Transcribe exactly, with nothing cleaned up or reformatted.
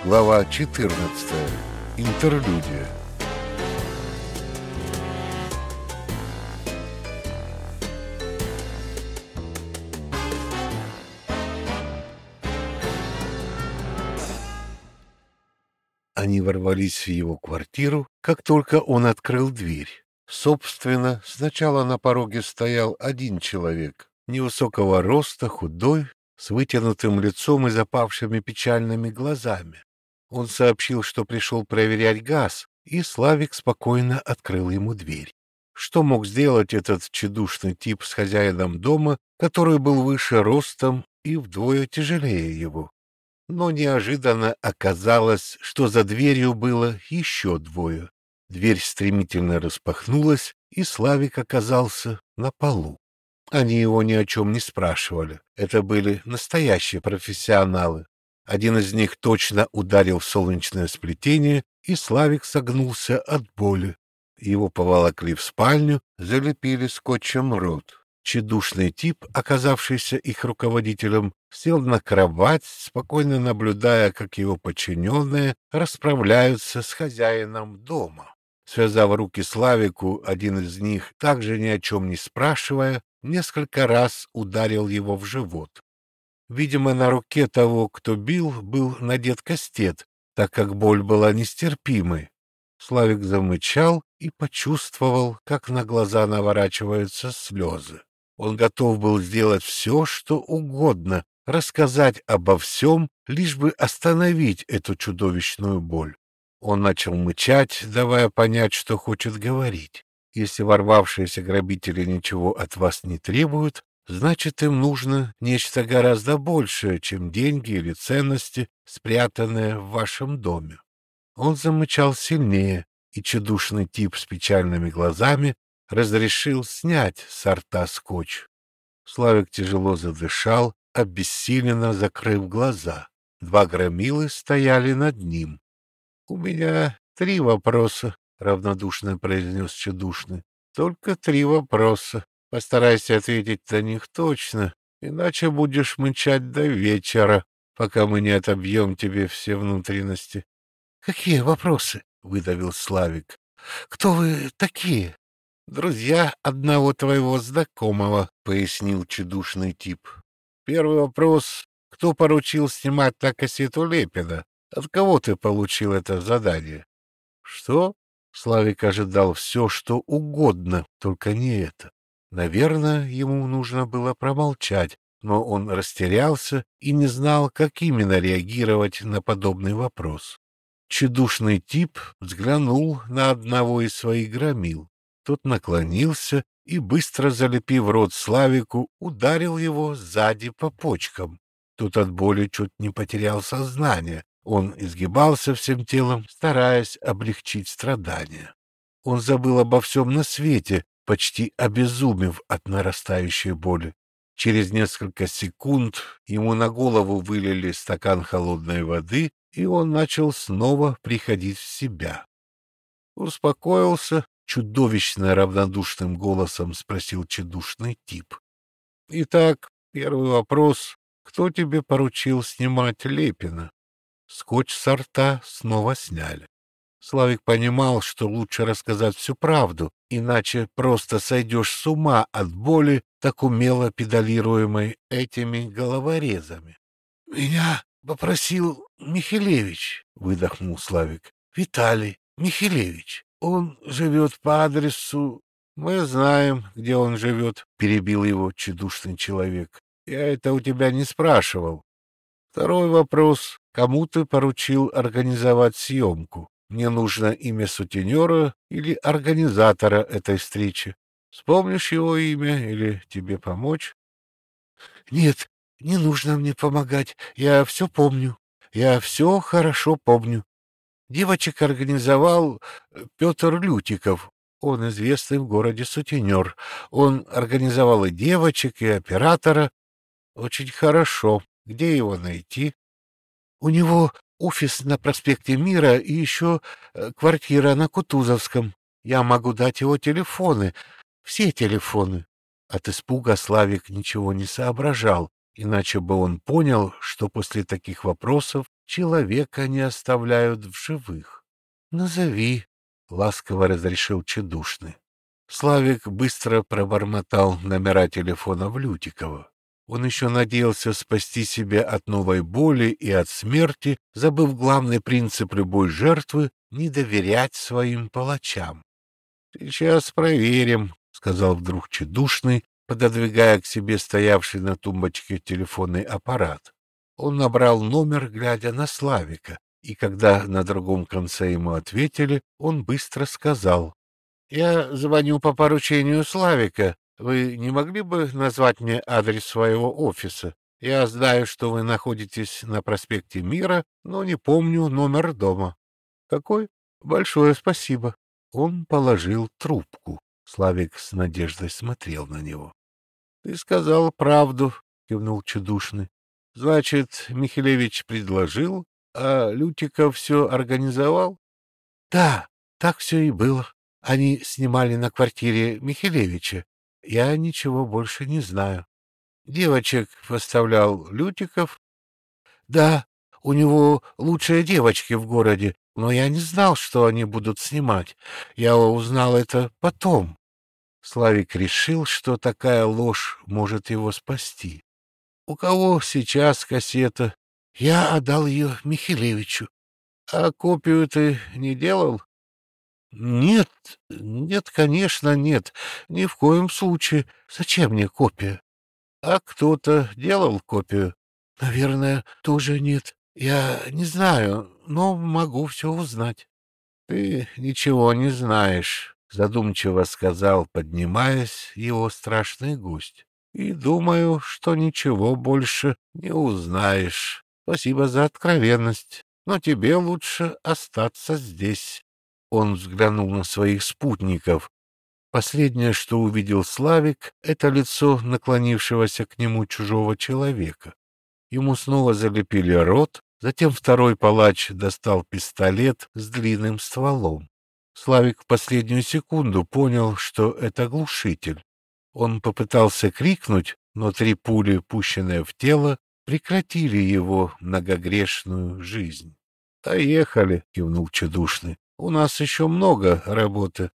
Глава четырнадцатая. Интерлюдия. Они ворвались в его квартиру, как только он открыл дверь. Собственно, сначала на пороге стоял один человек, невысокого роста, худой, с вытянутым лицом и запавшими печальными глазами. Он сообщил, что пришел проверять газ, и Славик спокойно открыл ему дверь. Что мог сделать этот тщедушный тип с хозяином дома, который был выше ростом и вдвое тяжелее его? Но неожиданно оказалось, что за дверью было еще двое. Дверь стремительно распахнулась, и Славик оказался на полу. Они его ни о чем не спрашивали. Это были настоящие профессионалы. Один из них точно ударил в солнечное сплетение, и Славик согнулся от боли. Его поволокли в спальню, залепили скотчем рот. Тщедушный тип, оказавшийся их руководителем, сел на кровать, спокойно наблюдая, как его подчиненные расправляются с хозяином дома. Связав руки Славику, один из них, также ни о чем не спрашивая, несколько раз ударил его в живот. Видимо, на руке того, кто бил, был надет кастет, так как боль была нестерпимой. Славик замычал и почувствовал, как на глаза наворачиваются слезы. Он готов был сделать все, что угодно, рассказать обо всем, лишь бы остановить эту чудовищную боль. Он начал мычать, давая понять, что хочет говорить. Если ворвавшиеся грабители ничего от вас не требуют, значит, им нужно нечто гораздо большее, чем деньги или ценности, спрятанные в вашем доме. Он замычал сильнее, и тщедушный тип с печальными глазами разрешил снять с рта скотч. Славик тяжело задышал, обессиленно закрыв глаза. Два громилы стояли над ним. — У меня три вопроса, — равнодушно произнес тщедушный. — Только три вопроса. Постарайся ответить на них точно, иначе будешь мычать до вечера, пока мы не отобьем тебе все внутренности. — Какие вопросы? — выдавил Славик. — Кто вы такие? — Друзья одного твоего знакомого, — пояснил тщедушный тип. — Первый вопрос. Кто поручил снимать на кассету Лепина? От кого ты получил это задание? — Что? Славик ожидал все, что угодно, только не это. Наверное, ему нужно было промолчать, но он растерялся и не знал, как именно реагировать на подобный вопрос. Тщедушный тип взглянул на одного из своих громил. Тот наклонился и, быстро залепив рот Славику, ударил его сзади по почкам. Тот от боли чуть не потерял сознание. Он изгибался всем телом, стараясь облегчить страдания. Он забыл обо всем на свете, почти обезумев от нарастающей боли. Через несколько секунд ему на голову вылили стакан холодной воды, и он начал снова приходить в себя. Успокоился, чудовищно равнодушным голосом спросил тщедушный тип. — Итак, первый вопрос. Кто тебе поручил снимать Лепина? Скотч с рта снова сняли. Славик понимал, что лучше рассказать всю правду, иначе просто сойдешь с ума от боли, так умело педалируемой этими головорезами. — Меня попросил Михелевич, — выдохнул Славик. — Виталий Михелевич. Он живет по адресу... — Мы знаем, где он живет, — перебил его тщедушный человек. — Я это у тебя не спрашивал. Второй вопрос. Кому ты поручил организовать съемку? Мне нужно имя сутенера или организатора этой встречи. Вспомнишь его имя или тебе помочь? — Нет, не нужно мне помогать. Я все помню. Я все хорошо помню. Девочек организовал Петр Лютиков. Он известный в городе сутенер. Он организовал и девочек, и оператора. Очень хорошо. Где его найти? У него офис на проспекте Мира и еще квартира на Кутузовском. Я могу дать его телефоны. Все телефоны. От испуга Славик ничего не соображал, иначе бы он понял, что после таких вопросов человека не оставляют в живых. — Назови, — ласково разрешил тщедушный. Славик быстро пробормотал номера телефонов Лютикова. Он еще надеялся спасти себя от новой боли и от смерти, забыв главный принцип любой жертвы — не доверять своим палачам. — Сейчас проверим, — сказал вдруг тщедушный, пододвигая к себе стоявший на тумбочке телефонный аппарат. Он набрал номер, глядя на Славика, и когда на другом конце ему ответили, он быстро сказал: — Я звоню по поручению Славика. Вы не могли бы назвать мне адрес своего офиса? Я знаю, что вы находитесь на проспекте Мира, но не помню номер дома. — Какой? Большое спасибо. Он положил трубку. Славик с надеждой смотрел на него. — Ты сказал правду, — кивнул тщедушный. — Значит, Михелевич предложил, а Лютиков все организовал? — Да, так все и было. Они снимали на квартире Михелевича. Я ничего больше не знаю. Девочек поставлял Лютиков. Да, у него лучшие девочки в городе, но я не знал, что они будут снимать. Я узнал это потом. Славик решил, что такая ложь может его спасти. У кого сейчас кассета? Я отдал ее Михелевичу. А копию ты не делал? Нет, нет, конечно, нет. Ни в коем случае. Зачем мне копия? А кто-то делал копию? Наверное, тоже нет. Я не знаю, но могу все узнать. Ты ничего не знаешь, задумчиво сказал, поднимаясь, его страшный гость. И думаю, что ничего больше не узнаешь. Спасибо за откровенность, но тебе лучше остаться здесь. Он взглянул на своих спутников. Последнее, что увидел Славик, — это лицо наклонившегося к нему чужого человека. Ему снова залепили рот, затем второй палач достал пистолет с длинным стволом. Славик в последнюю секунду понял, что это глушитель. Он попытался крикнуть, но три пули, пущенные в тело, прекратили его многогрешную жизнь. — Поехали, — кивнул тщедушный. — У нас еще много работы.